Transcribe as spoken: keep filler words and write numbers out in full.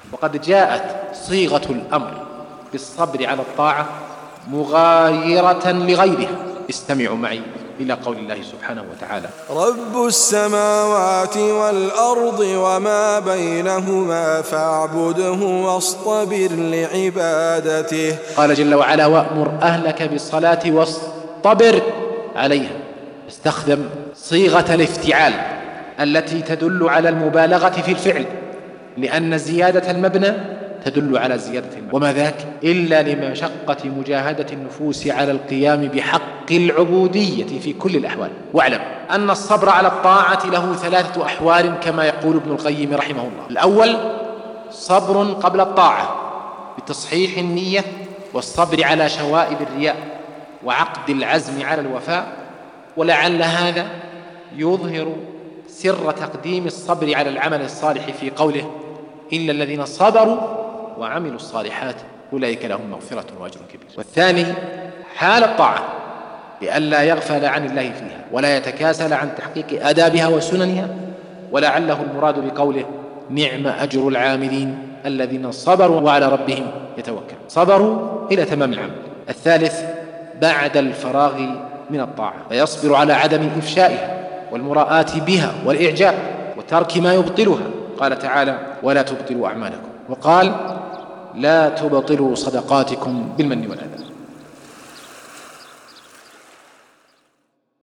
وقد جاءت صيغة الأمر بالصبر على الطاعة مغايرة لغيرها. استمعوا معي إلى قول الله سبحانه وتعالى: رب السماوات والأرض وما بينهما فاعبده واصطبر لعبادته. قال جل وعلا: وأمر أهلك بالصلاة واصطبر عليها. استخدم صيغة الافتعال التي تدل على المبالغة في الفعل، لأن زيادة المبنى تدل على زيادة المبنى، وما ذاك إلا لمشقة مجاهدة النفوس على القيام بحق العبودية في كل الأحوال. واعلم أن الصبر على الطاعة له ثلاثة أحوال كما يقول ابن القيم رحمه الله. الأول صبر قبل الطاعة بتصحيح النية والصبر على شوائب الرياء وعقد العزم على الوفاء، ولعل هذا يظهر سر تقديم الصبر على العمل الصالح في قوله: إلا الذين صبروا وعملوا الصالحات أولئك لهم مغفرة وأجر كبير. والثاني حال الطاعة لئلا يغفل عن الله فيها ولا يتكاسل عن تحقيق آدابها وسننها، ولعله المراد بقوله: نعم أجر العاملين الذين صبروا وعلى ربهم يتوكلون. صبروا إلى تمام العمل. الثالث بعد الفراغ من الطاعة فيصبر على عدم إفشائها والمراءة بها والإعجاب وترك ما يبطلها. قال تعالى: ولا تبطلوا أعمالكم، وقال: لا تبطلوا صدقاتكم بالمن والأذى.